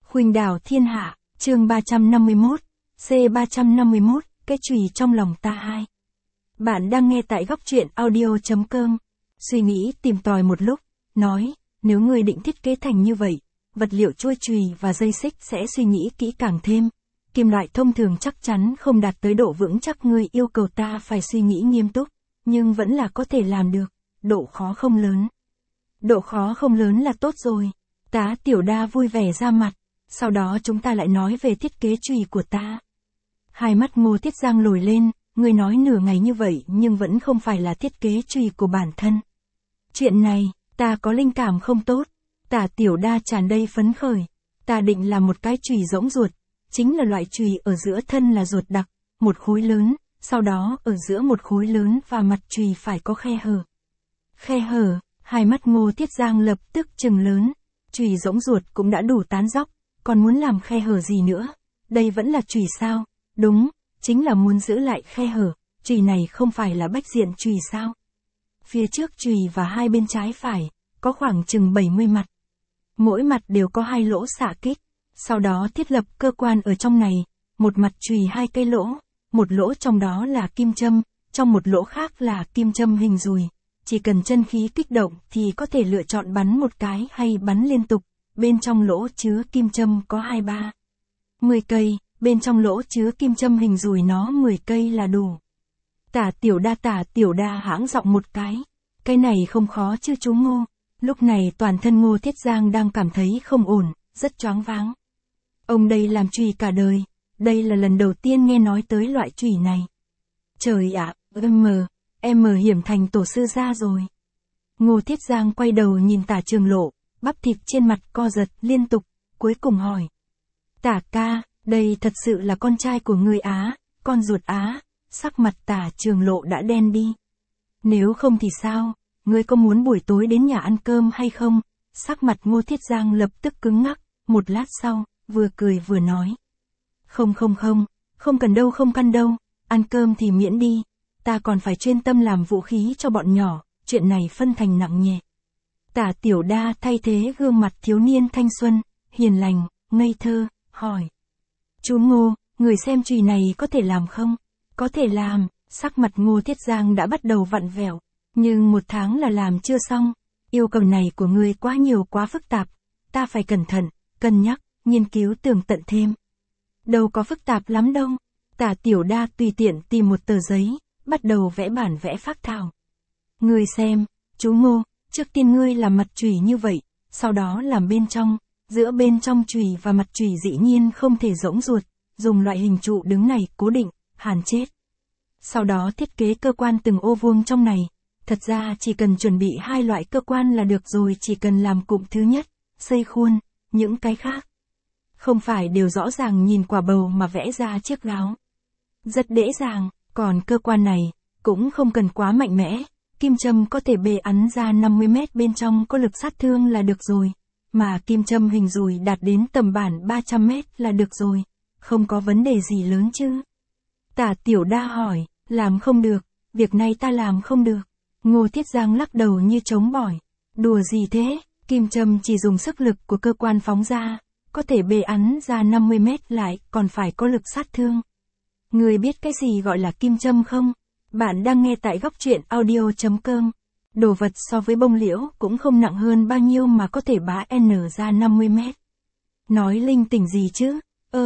Khuynh đảo thiên hạ, chương 351, C351, cái chùy trong lòng ta 2. Bạn đang nghe tại góc truyện audio.com. Suy nghĩ tìm tòi một lúc, nói, nếu ngươi định thiết kế thành như vậy, vật liệu chuôi chùy và dây xích sẽ suy nghĩ kỹ càng thêm. Kim loại thông thường chắc chắn không đạt tới độ vững chắc ngươi yêu cầu, ta phải suy nghĩ nghiêm túc, nhưng vẫn là có thể làm được, độ khó không lớn. Độ khó không lớn là tốt rồi. Tá Tiểu Đa vui vẻ ra mặt, sau đó chúng ta lại nói về thiết kế chùy của ta. Hai mắt Ngô Tiết Giang lồi lên, ngươi nói nửa ngày như vậy nhưng vẫn không phải là thiết kế chùy của bản thân. Chuyện này, ta có linh cảm không tốt. Tả Tiểu Đa tràn đầy phấn khởi. Ta định làm một cái chùy rỗng ruột, chính là loại chùy ở giữa thân là ruột đặc, một khối lớn, sau đó ở giữa một khối lớn và mặt chùy phải có khe hở. Khe hở, hai mắt Ngô Tiết Giang lập tức trừng lớn. Chùy rỗng ruột cũng đã đủ tán dóc, còn muốn làm khe hở gì nữa? Đây vẫn là chùy sao? Đúng, chính là muốn giữ lại khe hở. Chùy này không phải là bách diện chùy sao? Phía trước chùy và hai bên trái phải, có khoảng chừng 70 mặt. Mỗi mặt đều có 2 lỗ xạ kích. Sau đó thiết lập cơ quan ở trong này, một mặt chùy 2 cây lỗ, một lỗ trong đó là kim châm, trong một lỗ khác là kim châm hình dùi. Chỉ cần chân khí kích động thì có thể lựa chọn bắn một cái hay bắn liên tục, bên trong lỗ chứa kim châm có 10 cây, bên trong lỗ chứa kim châm hình dùi nó 10 cây là đủ. Tả Tiểu Đa hãng giọng một cái này không khó chứ chú Ngô. Lúc này toàn thân Ngô Thiết Giang đang cảm thấy không ổn, rất choáng váng. Ông đây làm chùy cả đời, đây là lần đầu tiên nghe nói tới loại chùy này. Trời ạ, em hiểm thành tổ sư gia rồi. Ngô Thiết Giang quay đầu nhìn Tả Trường Lộ, bắp thịt trên mặt co giật liên tục, cuối cùng hỏi. Tả ca, đây thật sự là con trai của ngươi á, con ruột á? Sắc mặt Tả Trường Lộ đã đen đi. Nếu không thì sao, ngươi có muốn buổi tối đến nhà ăn cơm hay không? Sắc mặt Ngô Thiết Giang lập tức cứng ngắc, một lát sau, vừa cười vừa nói. Không cần đâu, ăn cơm thì miễn đi. Ta còn phải chuyên tâm làm vũ khí cho bọn nhỏ, chuyện này phân thành nặng nhẹ. Tả Tiểu Đa thay thế gương mặt thiếu niên thanh xuân, hiền lành, ngây thơ, hỏi. Chú Ngô, người xem chùy này có thể làm không? Có thể làm, sắc mặt Ngô Thiết Giang đã bắt đầu vặn vẹo, nhưng 1 tháng là làm chưa xong. Yêu cầu này của ngươi quá nhiều quá phức tạp, ta phải cẩn thận, cân nhắc, nghiên cứu tường tận thêm. Đâu có phức tạp lắm đâu. Tả Tiểu Đa tùy tiện tìm một tờ giấy, bắt đầu vẽ bản vẽ phác thảo. Ngươi xem, chú Ngô, trước tiên ngươi làm mặt chùy như vậy, sau đó làm bên trong, giữa bên trong chùy và mặt chùy dĩ nhiên không thể rỗng ruột, dùng loại hình trụ đứng này cố định, hàn chết. Sau đó thiết kế cơ quan từng ô vuông trong này, thật ra chỉ cần chuẩn bị 2 loại cơ quan là được rồi, chỉ cần làm cụm thứ nhất, xây khuôn, những cái khác. Không phải đều rõ ràng nhìn quả bầu mà vẽ ra chiếc gáo. Rất dễ dàng, còn cơ quan này, cũng không cần quá mạnh mẽ, kim châm có thể bề ắn ra 50 mét bên trong có lực sát thương là được rồi, mà kim châm hình dùi đạt đến tầm bản 300 mét là được rồi, không có vấn đề gì lớn chứ. Tả Tiểu Đa hỏi, làm không được, việc này ta làm không được. Ngô Thiết Giang lắc đầu như trống bỏi, đùa gì thế, kim châm chỉ dùng sức lực của cơ quan phóng ra, có thể bề ắn ra 50 mét lại còn phải có lực sát thương. Người biết cái gì gọi là kim châm không? Bạn đang nghe tại góc truyện audio.com. Đồ vật so với bông liễu cũng không nặng hơn bao nhiêu mà có thể bá N ra 50 mét. Nói linh tinh gì chứ?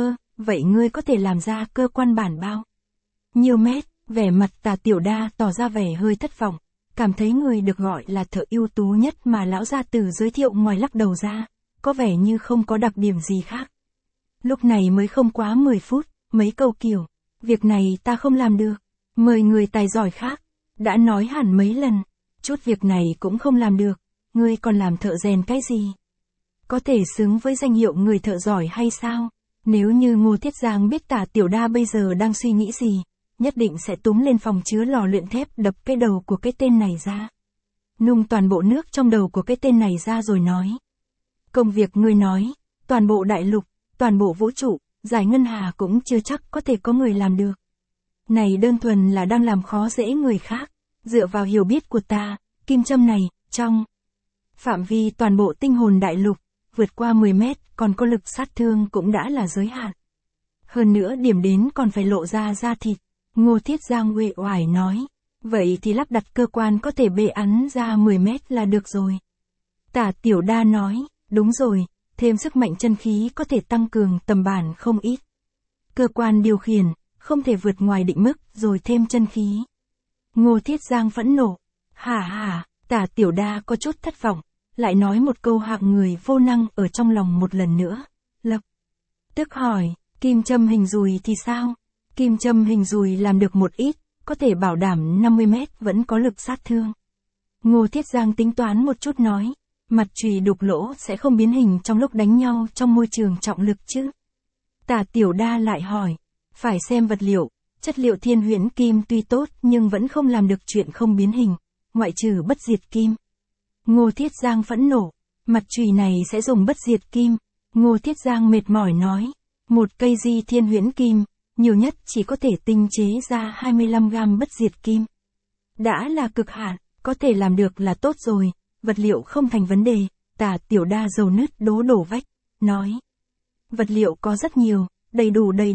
Vậy ngươi có thể làm ra cơ quan bản bao nhiêu mét? Vẻ mặt Tả Tiểu Đa tỏ ra vẻ hơi thất vọng, cảm thấy người được gọi là thợ ưu tú nhất mà lão gia tử giới thiệu ngoài lắc đầu ra, có vẻ như không có đặc điểm gì khác. Lúc này mới không quá 10 phút, mấy câu kiểu, việc này ta không làm được, mời người tài giỏi khác, đã nói hẳn mấy lần, chút việc này cũng không làm được, ngươi còn làm thợ rèn cái gì? Có thể xứng với danh hiệu người thợ giỏi hay sao? Nếu như Ngô Thiết Giang biết Tả Tiểu Đa bây giờ đang suy nghĩ gì, nhất định sẽ túm lên phòng chứa lò luyện thép đập cái đầu của cái tên này ra. Nung toàn bộ nước trong đầu của cái tên này ra rồi nói. Công việc ngươi nói, toàn bộ đại lục, toàn bộ vũ trụ, giải ngân hà cũng chưa chắc có thể có người làm được. Này đơn thuần là đang làm khó dễ người khác, dựa vào hiểu biết của ta, kim châm này, trong phạm vi toàn bộ tinh hồn đại lục, vượt qua 10 mét, còn có lực sát thương cũng đã là giới hạn. Hơn nữa điểm đến còn phải lộ ra da thịt. Ngô Thiết Giang uể oải nói. Vậy thì lắp đặt cơ quan có thể bệ bắn ra 10 mét là được rồi. Tả Tiểu Đa nói, đúng rồi, thêm sức mạnh chân khí có thể tăng cường tầm bản không ít. Cơ quan điều khiển, không thể vượt ngoài định mức, rồi thêm chân khí. Ngô Thiết Giang phẫn nộ. Hả, Tả Tiểu Đa có chút thất vọng, lại nói một câu hạng người vô năng ở trong lòng một lần nữa. Lập tức hỏi, kim châm hình dùi thì sao? Kim châm hình dùi làm được một ít, có thể bảo đảm 50 mét vẫn có lực sát thương. Ngô Thiết Giang tính toán một chút nói, mặt chùy đục lỗ sẽ không biến hình trong lúc đánh nhau trong môi trường trọng lực chứ? Tả Tiểu Đa lại hỏi, phải xem vật liệu, chất liệu thiên huyễn kim tuy tốt nhưng vẫn không làm được chuyện không biến hình, ngoại trừ bất diệt kim. Ngô Thiết Giang phẫn nộ, mặt chùy này sẽ dùng bất diệt kim. Ngô Thiết Giang mệt mỏi nói, một cây di thiên huyễn kim, nhiều nhất chỉ có thể tinh chế ra 25 gam bất diệt kim. Đã là cực hạn, có thể làm được là tốt rồi, vật liệu không thành vấn đề. Tả Tiểu Đa dầu nứt đổ vách, nói. Vật liệu có rất nhiều, đầy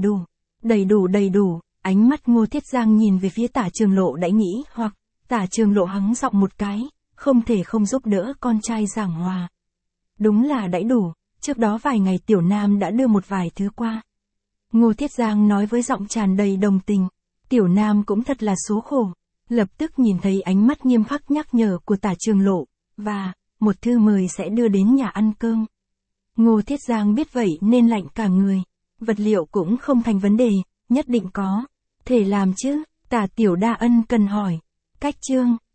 đủ. Ánh mắt Ngô Thiết Giang nhìn về phía Tả Trường Lộ đã nghĩ hoặc, Tả Trường Lộ hắng giọng một cái, không thể không giúp đỡ con trai giảng hòa. Đúng là đãi đủ, trước đó vài ngày Tiểu Nam đã đưa một vài thứ qua. Ngô Thiết Giang nói với giọng tràn đầy đồng tình, Tiểu Nam cũng thật là số khổ, lập tức nhìn thấy ánh mắt nghiêm khắc nhắc nhở của Tả Trường Lộ, và, một thư mời sẽ đưa đến nhà ăn cơm. Ngô Thiết Giang biết vậy nên lạnh cả người, vật liệu cũng không thành vấn đề, nhất định có thể làm chứ? Tả Tiểu Đa ân cần hỏi, cách chương.